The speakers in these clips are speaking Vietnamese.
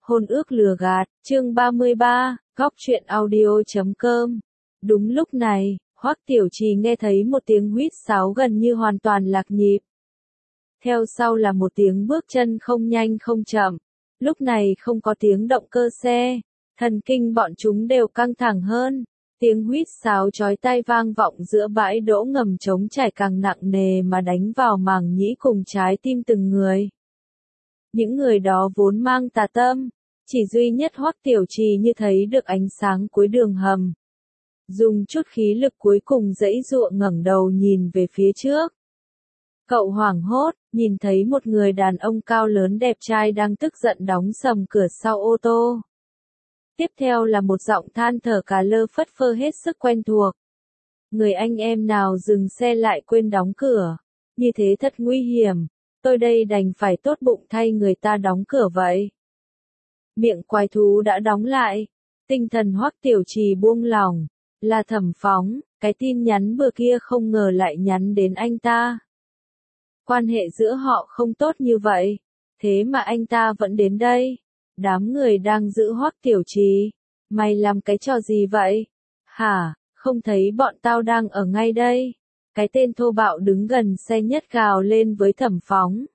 Hôn ước lừa gạt, chương 33, góc truyện audio.com. Đúng lúc này, Hoắc Tiểu Trì nghe thấy một tiếng huýt sáo gần như hoàn toàn lạc nhịp. Theo sau là một tiếng bước chân không nhanh không chậm. Lúc này không có tiếng động cơ xe, thần kinh bọn chúng đều căng thẳng hơn. Tiếng huýt sáo chói tai vang vọng giữa bãi đỗ ngầm trống trải càng nặng nề mà đánh vào màng nhĩ cùng trái tim từng người. Những người đó vốn mang tà tâm, chỉ duy nhất Hoắc Tiểu Trì như thấy được ánh sáng cuối đường hầm. Dùng chút khí lực cuối cùng giãy giụa ngẩng đầu nhìn về phía trước. Cậu hoảng hốt, nhìn thấy một người đàn ông cao lớn đẹp trai đang tức giận đóng sầm cửa sau ô tô. Tiếp theo là một giọng than thở cà lơ phất phơ hết sức quen thuộc. Người anh em nào dừng xe lại quên đóng cửa, như thế thật nguy hiểm, tôi đây đành phải tốt bụng thay người ta đóng cửa vậy. Miệng quái thú đã đóng lại, tinh thần Hoắc Tiểu Trì buông lỏng, là Thẩm Phóng, cái tin nhắn bữa kia không ngờ lại nhắn đến anh ta. Quan hệ giữa họ không tốt như vậy, thế mà anh ta vẫn đến đây. Đám người đang giữ Hoắc Tiểu Trì, mày làm cái trò gì vậy? Hả, không thấy bọn tao đang ở ngay đây. Cái tên thô bạo đứng gần xe nhất gào lên với Thẩm Phóng.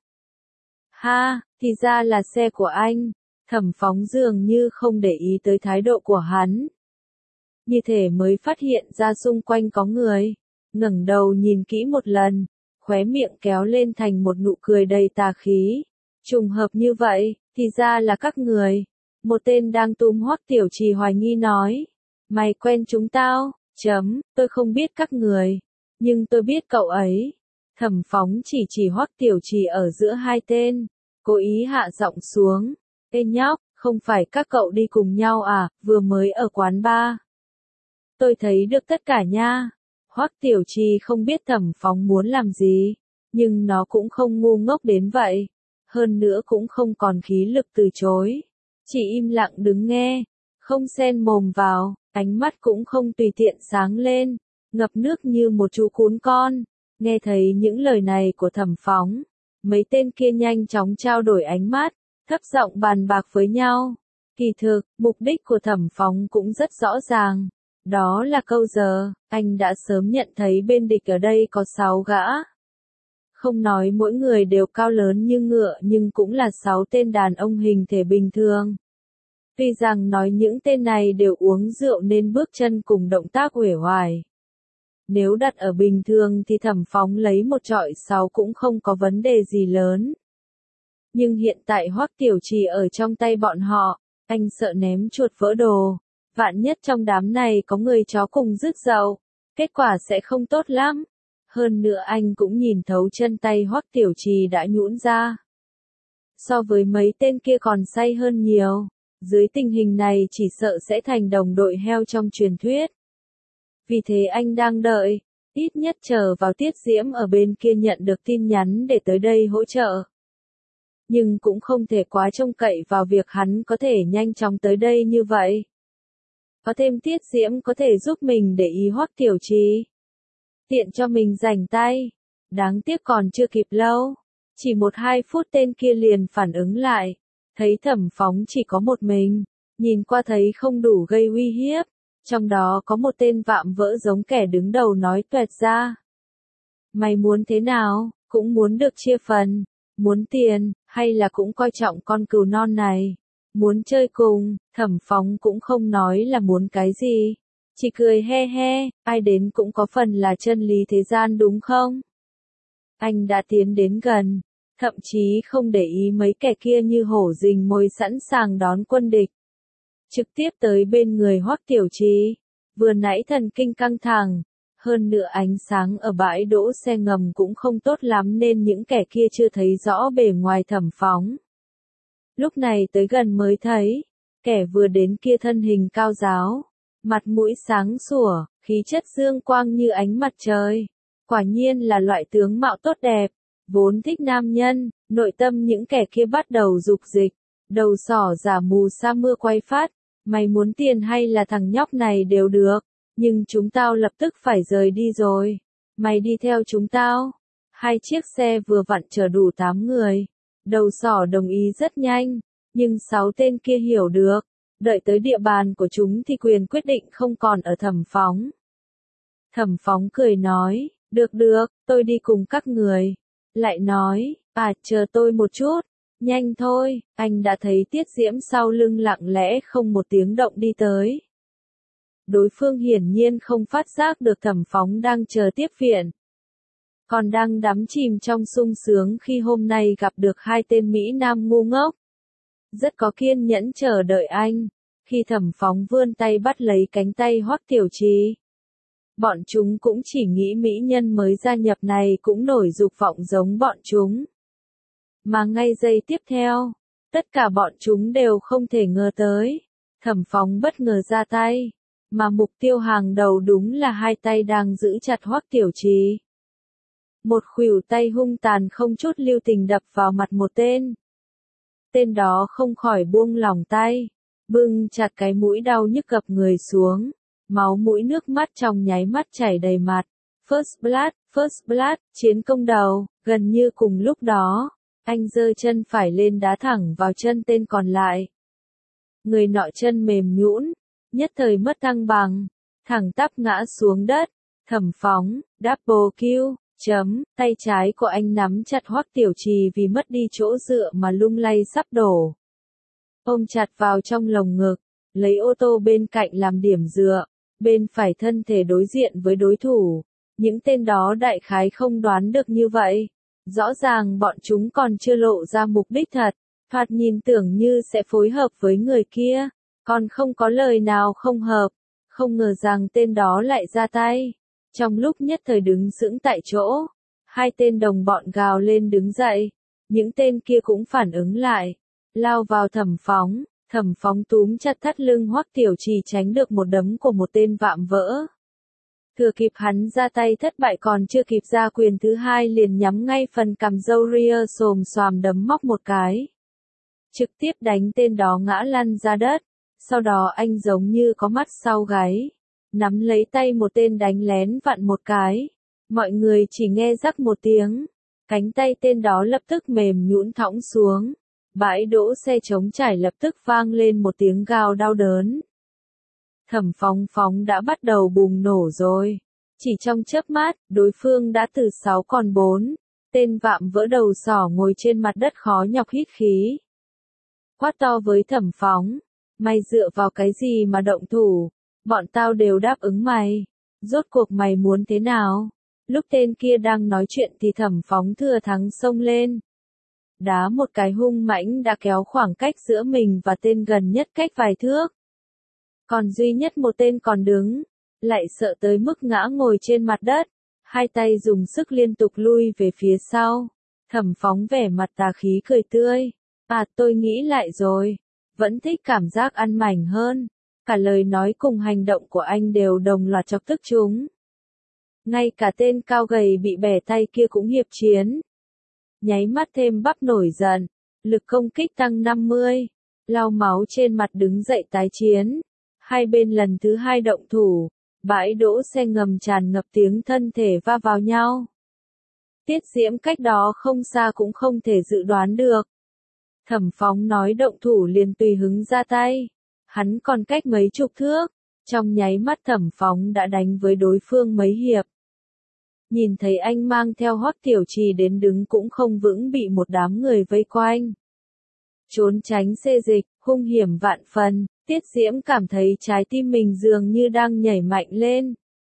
Ha, thì ra là xe của anh. Thẩm Phóng dường như không để ý tới thái độ của hắn. Như thể mới phát hiện ra xung quanh có người, ngẩng đầu nhìn kỹ một lần, khóe miệng kéo lên thành một nụ cười đầy tà khí. Trùng hợp như vậy, thì ra là các người. Một tên đang túm Hoắc Tiểu Trì hoài nghi nói. Mày quen chúng tao, tôi không biết các người, nhưng tôi biết cậu ấy. Thẩm Phóng chỉ Hoắc Tiểu Trì ở giữa hai tên, cố ý hạ giọng xuống. Ê nhóc, không phải các cậu đi cùng nhau à, vừa mới ở quán bar. Tôi thấy được tất cả nha. Hoắc Tiểu Trì không biết Thẩm Phóng muốn làm gì, nhưng nó cũng không ngu ngốc đến vậy. Hơn nữa cũng không còn khí lực từ chối. Chỉ im lặng đứng nghe, không xen mồm vào, ánh mắt cũng không tùy tiện sáng lên, ngập nước như một chú cún con. Nghe thấy những lời này của Thẩm Phóng, mấy tên kia nhanh chóng trao đổi ánh mắt, thấp giọng bàn bạc với nhau. Kỳ thực, mục đích của Thẩm Phóng cũng rất rõ ràng. Đó là câu giờ, anh đã sớm nhận thấy bên địch ở đây có 6 gã. Không nói mỗi người đều cao lớn như ngựa nhưng cũng là 6 tên đàn ông hình thể bình thường. Tuy rằng nói những tên này đều uống rượu nên bước chân cùng động tác uể oải. Nếu đặt ở bình thường thì Thẩm Phóng lấy một chọi 6 cũng không có vấn đề gì lớn. Nhưng hiện tại Hoắc Tiểu Trì ở trong tay bọn họ, anh sợ ném chuột vỡ đồ. Vạn nhất trong đám này có người chó cùng rước dậu, kết quả sẽ không tốt lắm. Hơn nữa anh cũng nhìn thấu chân tay Hoắc Tiểu Trì đã nhũn ra. So với mấy tên kia còn say hơn nhiều, dưới tình hình này chỉ sợ sẽ thành đồng đội heo trong truyền thuyết. Vì thế anh đang đợi, ít nhất chờ vào Tiết Diễm ở bên kia nhận được tin nhắn để tới đây hỗ trợ. Nhưng cũng không thể quá trông cậy vào việc hắn có thể nhanh chóng tới đây như vậy. Có thêm Tiết Diễm có thể giúp mình để ý Hoắc Tiểu Trì. Tiện cho mình rảnh tay. Đáng tiếc còn chưa kịp lâu. Chỉ 1-2 phút tên kia liền phản ứng lại. Thấy Thẩm Phóng chỉ có một mình. Nhìn qua thấy không đủ gây uy hiếp. Trong đó có một tên vạm vỡ giống kẻ đứng đầu nói toẹt ra. Mày muốn thế nào? Cũng muốn được chia phần. Muốn tiền, hay là cũng coi trọng con cừu non này. Muốn chơi cùng, Thẩm Phóng cũng không nói là muốn cái gì. Chỉ cười he he, ai đến cũng có phần là chân lý thế gian đúng không? Anh đã tiến đến gần, thậm chí không để ý mấy kẻ kia như hổ rình mồi sẵn sàng đón quân địch. Trực tiếp tới bên người Hoắc Tiểu Trì, vừa nãy thần kinh căng thẳng, hơn nữa ánh sáng ở bãi đỗ xe ngầm cũng không tốt lắm nên những kẻ kia chưa thấy rõ bề ngoài Thẩm Phóng. Lúc này tới gần mới thấy, kẻ vừa đến kia thân hình cao ráo, mặt mũi sáng sủa, khí chất dương quang như ánh mặt trời. Quả nhiên là loại tướng mạo tốt đẹp, vốn thích nam nhân, nội tâm những kẻ kia bắt đầu dục dịch, đầu sỏ giả mù sa mưa quay phát, mày muốn tiền hay là thằng nhóc này đều được, nhưng chúng tao lập tức phải rời đi rồi, mày đi theo chúng tao. 2 chiếc xe vừa vặn chở đủ 8 người, đầu sỏ đồng ý rất nhanh, Nhưng 6 tên kia hiểu được, đợi tới địa bàn của chúng thì quyền quyết định không còn ở Thẩm Phóng. Thẩm Phóng cười nói, được được, tôi đi cùng các người. Lại nói, chờ tôi một chút, nhanh thôi, anh đã thấy Tiết Diễm sau lưng lặng lẽ không một tiếng động đi tới. Đối phương hiển nhiên không phát giác được Thẩm Phóng đang chờ tiếp viện. Còn đang đắm chìm trong sung sướng khi hôm nay gặp được 2 tên Mỹ Nam ngu ngốc. Rất có kiên nhẫn chờ đợi anh. Khi Thẩm Phóng vươn tay bắt lấy cánh tay Hoắc Tiểu Trì. Bọn chúng cũng chỉ nghĩ mỹ nhân mới gia nhập này cũng nổi dục vọng giống bọn chúng. Mà ngay giây tiếp theo, tất cả bọn chúng đều không thể ngờ tới. Thẩm Phóng bất ngờ ra tay, mà mục tiêu hàng đầu đúng là 2 tay đang giữ chặt Hoắc Tiểu Trì. Một khuỷu tay hung tàn không chút lưu tình đập vào mặt một tên. Tên đó không khỏi buông lỏng tay, bưng chặt cái mũi đau nhức gập người xuống, máu mũi nước mắt trong nháy mắt chảy đầy mặt. First blood, chiến công đầu, gần như cùng lúc đó, anh giơ chân phải lên đá thẳng vào chân tên còn lại. Người nọ chân mềm nhũn, nhất thời mất thăng bằng, thẳng tắp ngã xuống đất. Thẩm Phóng, double kill. Tay trái của anh nắm chặt Hoắc Tiểu Trì vì mất đi chỗ dựa mà lung lay sắp đổ. Ôm chặt vào trong lồng ngực, lấy ô tô bên cạnh làm điểm dựa, bên phải thân thể đối diện với đối thủ. Những tên đó đại khái không đoán được như vậy. Rõ ràng bọn chúng còn chưa lộ ra mục đích thật, thoạt nhìn tưởng như sẽ phối hợp với người kia, còn không có lời nào không hợp. Không ngờ rằng tên đó lại ra tay. Trong lúc nhất thời đứng sững tại chỗ, 2 tên đồng bọn gào lên đứng dậy, những tên kia cũng phản ứng lại, lao vào Thẩm Phóng. Thẩm Phóng túm chặt thắt lưng Hoắc Tiểu Trì tránh được một đấm của một tên vạm vỡ. Thừa kịp hắn ra tay thất bại còn chưa kịp ra quyền thứ 2 liền nhắm ngay phần cằm râu ria xồm xoàm đấm móc một cái. Trực tiếp đánh tên đó ngã lăn ra đất, sau đó anh giống như có mắt sau gáy. Nắm lấy tay một tên đánh lén vặn một cái. Mọi người chỉ nghe rắc một tiếng. Cánh tay tên đó lập tức mềm nhũn thõng xuống. Bãi đỗ xe trống trải lập tức vang lên một tiếng gào đau đớn. Thẩm Phóng đã bắt đầu bùng nổ rồi. Chỉ trong chớp mắt, đối phương đã từ 6 còn 4. Tên vạm vỡ đầu sỏ ngồi trên mặt đất khó nhọc hít khí. Quát to với Thẩm Phóng. Mày dựa vào cái gì mà động thủ? Bọn tao đều đáp ứng mày. Rốt cuộc mày muốn thế nào? Lúc tên kia đang nói chuyện thì Thẩm Phóng thừa thắng xông lên. Đá một cái hung mãnh đã kéo khoảng cách giữa mình và tên gần nhất cách vài thước. Còn duy nhất một tên còn đứng, lại sợ tới mức ngã ngồi trên mặt đất. 2 tay dùng sức liên tục lui về phía sau. Thẩm Phóng vẻ mặt tà khí cười tươi. Tôi nghĩ lại rồi. Vẫn thích cảm giác ăn mảnh hơn. Cả lời nói cùng hành động của anh đều đồng loạt chọc tức chúng. Ngay cả tên cao gầy bị bẻ tay kia cũng hiệp chiến. Nháy mắt thêm bắp nổi giận, lực công kích tăng 50, lau máu trên mặt đứng dậy tái chiến. 2 bên lần thứ 2 động thủ, bãi đỗ xe ngầm tràn ngập tiếng thân thể va vào nhau. Tiết Diễm cách đó không xa cũng không thể dự đoán được. Thẩm Phóng nói động thủ liền tùy hứng ra tay. Hắn còn cách mấy chục thước, trong nháy mắt Thẩm Phóng đã đánh với đối phương mấy hiệp. Nhìn thấy anh mang theo Hoắc Tiểu Trì đến đứng cũng không vững bị một đám người vây quanh. Trốn tránh xê dịch, hung hiểm vạn phần, Tiết Diễm cảm thấy trái tim mình dường như đang nhảy mạnh lên.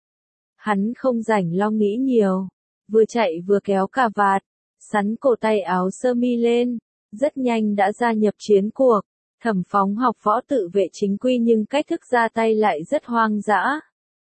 Hắn không rảnh lo nghĩ nhiều, vừa chạy vừa kéo cà vạt, sắn cổ tay áo sơ mi lên, rất nhanh đã gia nhập chiến cuộc. Thẩm Phóng học võ tự vệ chính quy nhưng cách thức ra tay lại rất hoang dã.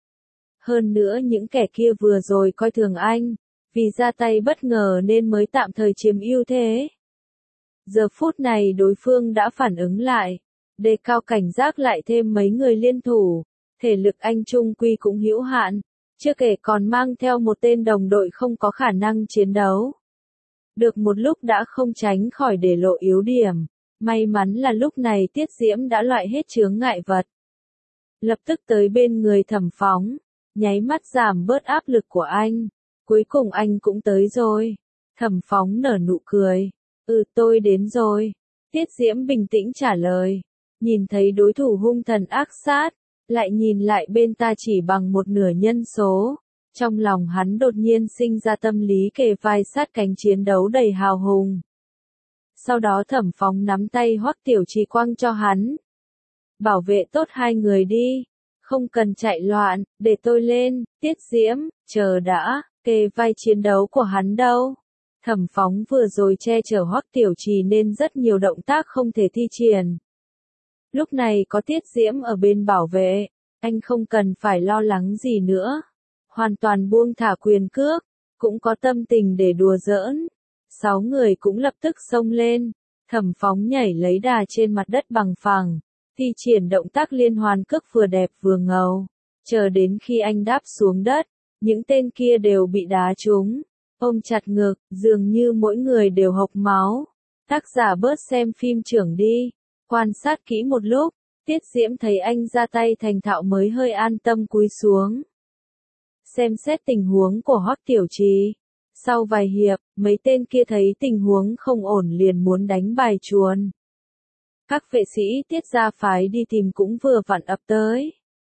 Hơn nữa những kẻ kia vừa rồi coi thường anh, vì ra tay bất ngờ nên mới tạm thời chiếm ưu thế. Giờ phút này đối phương đã phản ứng lại, đề cao cảnh giác lại thêm mấy người liên thủ, thể lực anh trung quy cũng hữu hạn, chưa kể còn mang theo một tên đồng đội không có khả năng chiến đấu. Được một lúc đã không tránh khỏi để lộ yếu điểm. May mắn là lúc này Tiết Diễm đã loại hết chướng ngại vật. Lập tức tới bên người Thẩm Phóng, nháy mắt giảm bớt áp lực của anh. Cuối cùng anh cũng tới rồi. Thẩm Phóng nở nụ cười. Tôi đến rồi. Tiết Diễm bình tĩnh trả lời. Nhìn thấy đối thủ hung thần ác sát, lại nhìn lại bên ta chỉ bằng một nửa nhân số. Trong lòng hắn đột nhiên sinh ra tâm lý kề vai sát cánh chiến đấu đầy hào hùng. Sau đó Thẩm Phóng nắm tay Hoắc Tiểu Trì quăng cho hắn. Bảo vệ tốt hai người đi, không cần chạy loạn, để tôi lên. Tiết Diễm, chờ đã, kề vai chiến đấu của hắn đâu? Thẩm Phóng vừa rồi che chở Hoắc Tiểu Trì nên rất nhiều động tác không thể thi triển. Lúc này có Tiết Diễm ở bên bảo vệ, anh không cần phải lo lắng gì nữa. Hoàn toàn buông thả quyền cước, cũng có tâm tình để đùa giỡn. 6 người cũng lập tức xông lên. Thẩm Phóng nhảy lấy đà trên mặt đất bằng phẳng, thi triển động tác liên hoàn cước vừa đẹp vừa ngầu. Chờ đến khi anh đáp xuống đất, những tên kia đều bị đá trúng, ôm chặt ngực, dường như mỗi người đều hộc máu. Tác giả bớt xem phim trưởng đi. Quan sát kỹ một lúc, Tiết Diễm thấy anh ra tay thành thạo mới hơi an tâm cúi xuống. Xem xét tình huống của Hoắc Tiểu Trì. Sau vài hiệp, mấy tên kia thấy tình huống không ổn liền muốn đánh bài chuồn. Các vệ sĩ Tiết gia phái đi tìm cũng vừa vặn ập tới.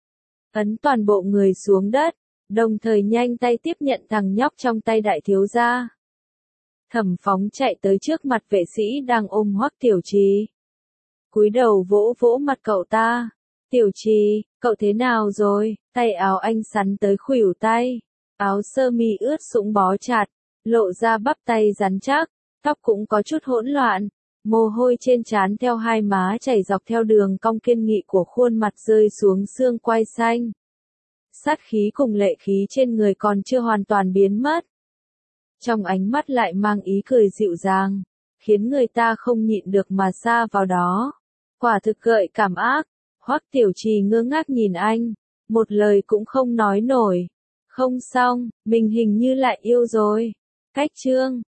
Ấn toàn bộ người xuống đất, đồng thời nhanh tay tiếp nhận thằng nhóc trong tay đại thiếu gia. Thẩm Phóng chạy tới trước mặt vệ sĩ đang ôm Hoắc Tiểu Trì. Cúi đầu vỗ vỗ mặt cậu ta. Tiểu Trì, cậu thế nào rồi? Tay áo anh sắn tới khuỷu tay. Áo sơ mi ướt sũng bó chặt, lộ ra bắp tay rắn chắc, tóc cũng có chút hỗn loạn. Mồ hôi trên trán theo hai má chảy dọc theo đường cong kiên nghị của khuôn mặt rơi xuống xương quai xanh. Sát khí cùng lệ khí trên người còn chưa hoàn toàn biến mất. Trong ánh mắt lại mang ý cười dịu dàng, khiến người ta không nhịn được mà sa vào đó. Quả thực gợi cảm ác. Hoắc Tiểu Trì ngơ ngác nhìn anh, một lời cũng không nói nổi. Không xong, mình hình như lại yêu rồi. Cách chương